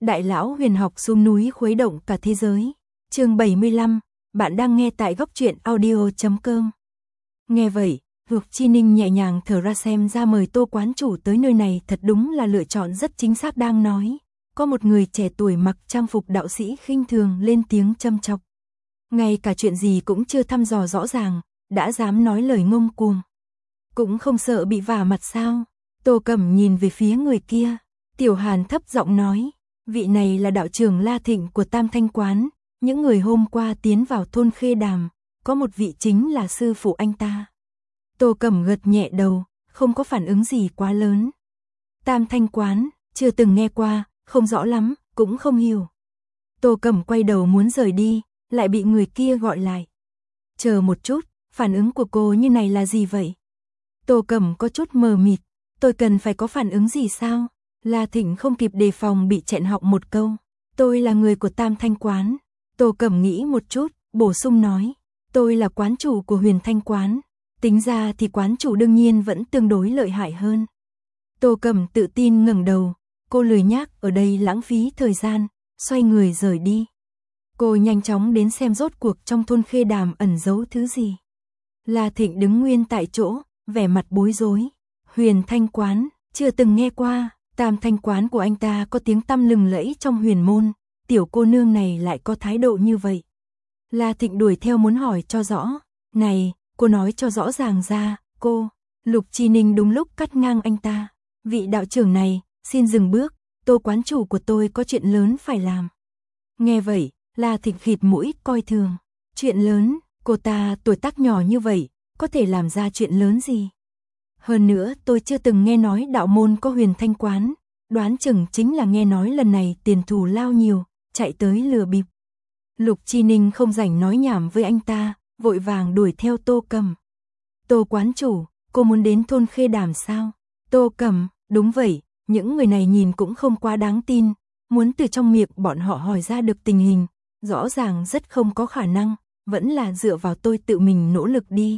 Đại lão huyền học xuống núi khuấy động cả thế giới. Chương 75, bạn đang nghe tại góc truyện audio.com. Nghe vậy, Lục Chi Ninh nhẹ nhàng thở ra, xem ra mời Tô quán chủ tới nơi này thật đúng là lựa chọn rất chính xác. Đang nói, có một người trẻ tuổi mặc trang phục đạo sĩ khinh thường lên tiếng châm chọc. Ngay cả chuyện gì cũng chưa thăm dò rõ ràng, đã dám nói lời ngông cuồng. Cũng không sợ bị vả mặt sao? Tô Cẩm nhìn về phía người kia, Tiểu Hàn thấp giọng nói, vị này là đạo trưởng La Thịnh của Tam Thanh Quán, những người hôm qua tiến vào thôn Khê Đàm, có một vị chính là sư phụ anh ta. Tô Cẩm gật nhẹ đầu, không có phản ứng gì quá lớn. Tam Thanh Quán, chưa từng nghe qua, không rõ lắm, cũng không hiểu. Tô Cẩm quay đầu muốn rời đi, lại bị người kia gọi lại. Chờ một chút, phản ứng của cô như này là gì vậy? Tô Cẩm có chút mờ mịt, tôi cần phải có phản ứng gì sao? La Thịnh không kịp đề phòng bị chẹn họng một câu. Tôi là người của Tam Thanh Quán. Tô Cẩm nghĩ một chút, bổ sung nói. Tôi là quán chủ của Huyền Thanh Quán. Tính ra thì quán chủ đương nhiên vẫn tương đối lợi hại hơn. Tô Cẩm tự tin ngẩng đầu. Cô lười nhác ở đây lãng phí thời gian, xoay người rời đi. Cô nhanh chóng đến xem rốt cuộc trong thôn Khê Đàm ẩn giấu thứ gì. La Thịnh đứng nguyên tại chỗ, vẻ mặt bối rối. Huyền Thanh Quán, chưa từng nghe qua. Tam Thanh Quán của anh ta có tiếng tăm lừng lẫy trong huyền môn, tiểu cô nương này lại có thái độ như vậy. La Thịnh đuổi theo muốn hỏi cho rõ. Này, cô nói cho rõ ràng ra, cô. Lục Chi Ninh đúng lúc cắt ngang anh ta. Vị đạo trưởng này, xin dừng bước, Tô quán chủ của tôi có chuyện lớn phải làm. Nghe vậy, La Thịnh khịt mũi coi thường. Chuyện lớn, cô ta tuổi tác nhỏ như vậy, có thể làm ra chuyện lớn gì? Hơn nữa tôi chưa từng nghe nói đạo môn có Huyền Thanh Quán, đoán chừng chính là nghe nói lần này tiền thù lao nhiều, chạy tới lừa bịp. Lục Chi Ninh không rảnh nói nhảm với anh ta, vội vàng đuổi theo Tô Cẩm. Tô quán chủ, cô muốn đến thôn Khê Đàm sao? Tô Cẩm, đúng vậy, những người này nhìn cũng không quá đáng tin, muốn từ trong miệng bọn họ hỏi ra được tình hình, rõ ràng rất không có khả năng, vẫn là dựa vào tôi tự mình nỗ lực đi.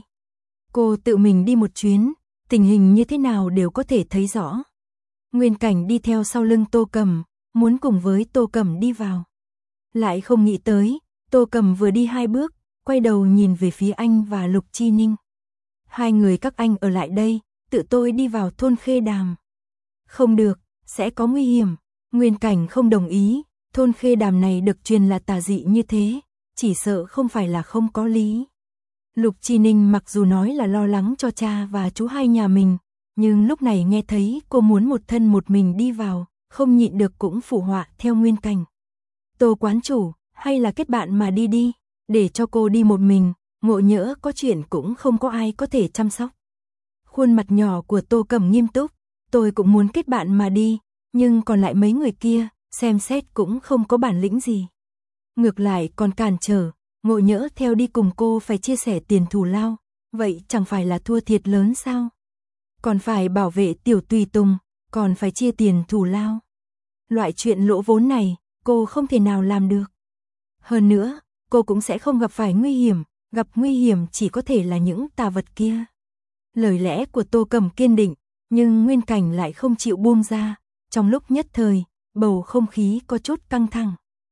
Cô tự mình đi một chuyến, tình hình như thế nào đều có thể thấy rõ. Nguyên Cảnh đi theo sau lưng Tô Cẩm, muốn cùng với Tô Cẩm đi vào. Lại không nghĩ tới, Tô Cẩm vừa đi 2 bước, quay đầu nhìn về phía anh và Lục Chi Ninh. Hai người các anh ở lại đây, tự tôi đi vào thôn Khê Đàm. Không được, sẽ có nguy hiểm. Nguyên Cảnh không đồng ý, thôn Khê Đàm này được truyền là tà dị như thế, chỉ sợ không phải là không có lý. Lục Chi Ninh mặc dù nói là lo lắng cho cha và chú hai nhà mình, nhưng lúc này nghe thấy cô muốn một thân một mình đi vào, không nhịn được cũng phụ họa theo Nguyên Cảnh. Tô quán chủ, hay là kết bạn mà đi đi, để cho cô đi một mình, ngộ nhỡ có chuyện cũng không có ai có thể chăm sóc. Khuôn mặt nhỏ của Tô Cẩm nghiêm túc, tôi cũng muốn kết bạn mà đi, nhưng còn lại mấy người kia, xem xét cũng không có bản lĩnh gì. Ngược lại còn cản trở, ngộ nhỡ theo đi cùng cô phải chia sẻ tiền thù lao, vậy chẳng phải là thua thiệt lớn sao? Còn phải bảo vệ tiểu tùy tùng, còn phải chia tiền thù lao. Loại chuyện lỗ vốn này, cô không thể nào làm được. Hơn nữa, cô cũng sẽ không gặp phải nguy hiểm, gặp nguy hiểm chỉ có thể là những tà vật kia. Lời lẽ của Tô Cẩm kiên định, nhưng Nguyên Cảnh lại không chịu buông ra, trong lúc nhất thời, bầu không khí có chút căng thẳng.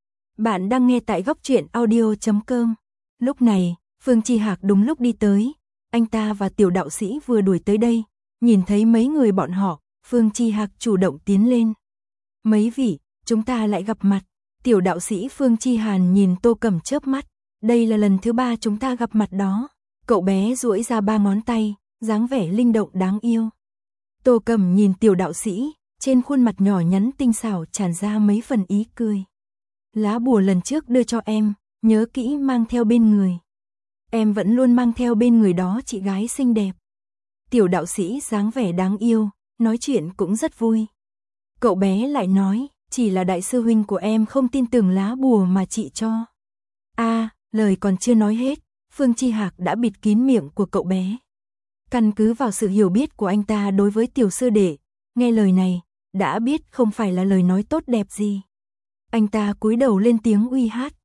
Bạn đang nghe tại góc truyện audio.com. Lúc này, Phương Chi Hạc đúng lúc đi tới, anh ta và tiểu đạo sĩ vừa đuổi tới đây, nhìn thấy mấy người bọn họ, Phương Chi Hạc chủ động tiến lên. Mấy vị, chúng ta lại gặp mặt. Tiểu đạo sĩ Phương Chi Hàn nhìn Tô Cẩm chớp mắt, đây là lần thứ 3 chúng ta gặp mặt đó. Cậu bé duỗi ra 3 ngón tay, dáng vẻ linh động đáng yêu. Tô Cẩm nhìn tiểu đạo sĩ, trên khuôn mặt nhỏ nhắn tinh xảo tràn ra mấy phần ý cười. Lá bùa lần trước đưa cho em, nhớ kỹ mang theo bên người. Em vẫn luôn mang theo bên người đó chị gái xinh đẹp. Tiểu đạo sĩ dáng vẻ đáng yêu, nói chuyện cũng rất vui. Cậu bé lại nói, chỉ là đại sư huynh của em không tin tưởng lá bùa mà chị cho. Lời còn chưa nói hết, Phương Chi Hạc đã bịt kín miệng của cậu bé. Căn cứ vào sự hiểu biết của anh ta đối với tiểu sư đệ, nghe lời này, đã biết không phải là lời nói tốt đẹp gì. Anh ta cúi đầu lên tiếng uy hát,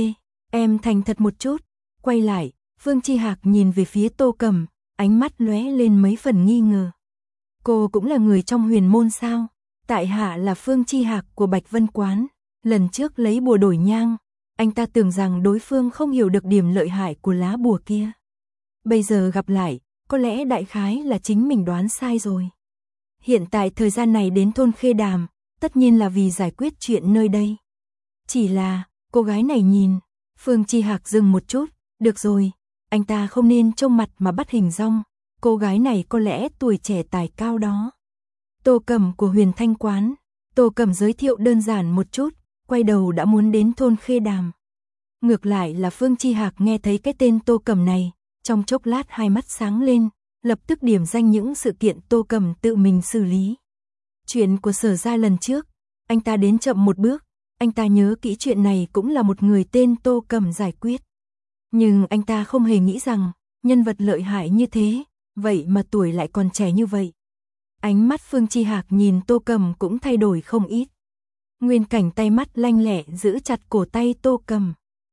em thành thật một chút. Quay lại, Phương Chi Hạc nhìn về phía Tô Cẩm, ánh mắt lóe lên mấy phần nghi ngờ. Cô cũng là người trong huyền môn sao? Tại hạ là Phương Chi Hạc của Bạch Vân Quán. Lần trước lấy bùa đổi nhang, anh ta tưởng rằng đối phương không hiểu được điểm lợi hại của lá bùa kia. Bây giờ gặp lại, có lẽ đại khái là chính mình đoán sai rồi. Hiện tại thời gian này đến thôn Khê Đàm, tất nhiên là vì giải quyết chuyện nơi đây. Chỉ là, cô gái này nhìn, Phương Chi Hạc dừng một chút, được rồi, anh ta không nên trông mặt mà bắt hình dong, cô gái này có lẽ tuổi trẻ tài cao đó. Tô Cẩm của Huyền Thanh Quán, Tô Cẩm giới thiệu đơn giản một chút, quay đầu đã muốn đến thôn Khê Đàm. Ngược lại là Phương Chi Hạc nghe thấy cái tên Tô Cẩm này, trong chốc lát hai mắt sáng lên, lập tức điểm danh những sự kiện Tô Cẩm tự mình xử lý. Chuyện của Sở gia lần trước, anh ta đến chậm một bước, anh ta nhớ kỹ chuyện này cũng là một người tên Tô Cẩm giải quyết. Nhưng anh ta không hề nghĩ rằng, nhân vật lợi hại như thế, vậy mà tuổi lại còn trẻ như vậy. Ánh mắt Phương Chi Hạc nhìn Tô Cẩm cũng thay đổi không ít. Nguyên Cảnh tay mắt lanh lẹ giữ chặt cổ tay Tô Cẩm.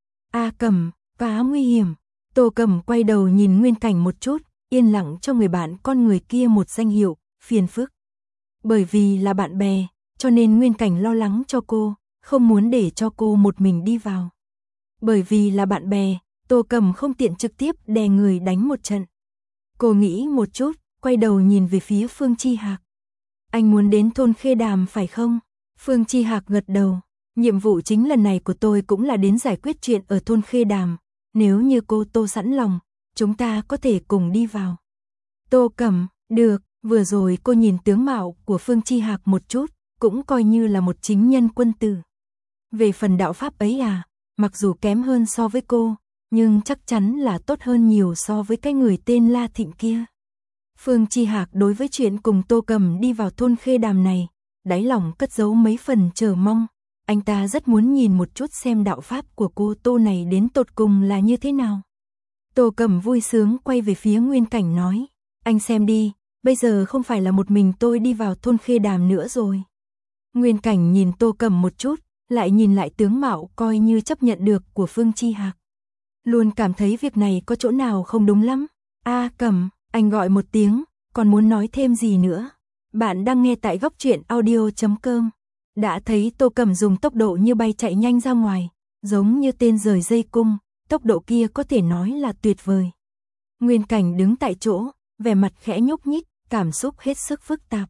A Cẩm, quá nguy hiểm. Tô Cẩm quay đầu nhìn Nguyên Cảnh một chút, yên lặng cho người bạn con người kia một danh hiệu, phiền phức. Bởi vì là bạn bè, cho nên Nguyên Cảnh lo lắng cho cô, không muốn để cho cô một mình đi vào. Bởi vì là bạn bè, Tô Cẩm không tiện trực tiếp đè người đánh một trận. Cô nghĩ một chút, quay đầu nhìn về phía Phương Chi Hạc. Anh muốn đến thôn Khê Đàm phải không? Phương Chi Hạc gật đầu. Nhiệm vụ chính lần này của tôi cũng là đến giải quyết chuyện ở thôn Khê Đàm. Nếu như cô Tô sẵn lòng, chúng ta có thể cùng đi vào. Tô Cẩm, được, vừa rồi cô nhìn tướng mạo của Phương Chi Hạc một chút, cũng coi như là một chính nhân quân tử. Về phần đạo pháp ấy à, mặc dù kém hơn so với cô, nhưng chắc chắn là tốt hơn nhiều so với cái người tên La Thịnh kia. Phương Chi Hạc đối với chuyện cùng Tô Cẩm đi vào thôn Khê Đàm này, đáy lòng cất giấu mấy phần chờ mong. Anh ta rất muốn nhìn một chút xem đạo pháp của cô Tô này đến tột cùng là như thế nào. Tô Cẩm vui sướng quay về phía Nguyên Cảnh nói, anh xem đi, bây giờ không phải là một mình tôi đi vào thôn Khê Đàm nữa rồi. Nguyên Cảnh nhìn Tô Cẩm một chút, lại nhìn lại tướng mạo coi như chấp nhận được của Phương Chi Hạc. Luôn cảm thấy việc này có chỗ nào không đúng lắm. A Cẩm, anh gọi một tiếng, còn muốn nói thêm gì nữa? Bạn đang nghe tại Góc Truyện Audio.com. Đã thấy Tô Cẩm dùng tốc độ như bay chạy nhanh ra ngoài, giống như tên rời dây cung, tốc độ kia có thể nói là tuyệt vời. Nguyên Cảnh đứng tại chỗ, vẻ mặt khẽ nhúc nhích, cảm xúc hết sức phức tạp.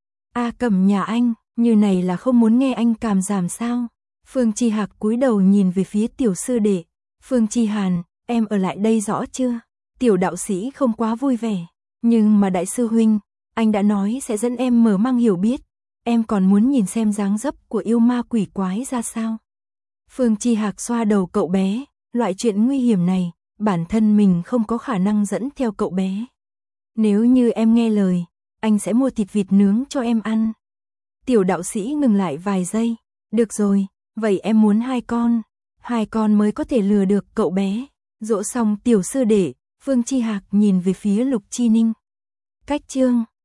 A Cẩm nhà anh, như này là không muốn nghe anh cảm giảm sao? Phương Chi Hạc cúi đầu nhìn về phía tiểu sư đệ. Phương Chi Hàn, em ở lại đây rõ chưa? Tiểu đạo sĩ không quá vui vẻ, nhưng mà đại sư huynh, anh đã nói sẽ dẫn em mở mang hiểu biết, em còn muốn nhìn xem dáng dấp của yêu ma quỷ quái ra sao. Phương Chi Hạc xoa đầu cậu bé, loại chuyện nguy hiểm này, bản thân mình không có khả năng dẫn theo cậu bé. Nếu như em nghe lời, anh sẽ mua thịt vịt nướng cho em ăn. Tiểu đạo sĩ ngừng lại vài giây, được rồi, vậy em muốn 2 con mới có thể lừa được cậu bé. Dỗ xong tiểu sư đệ, Phương Chi Hạc nhìn về phía Lục Chi Ninh. Cách chương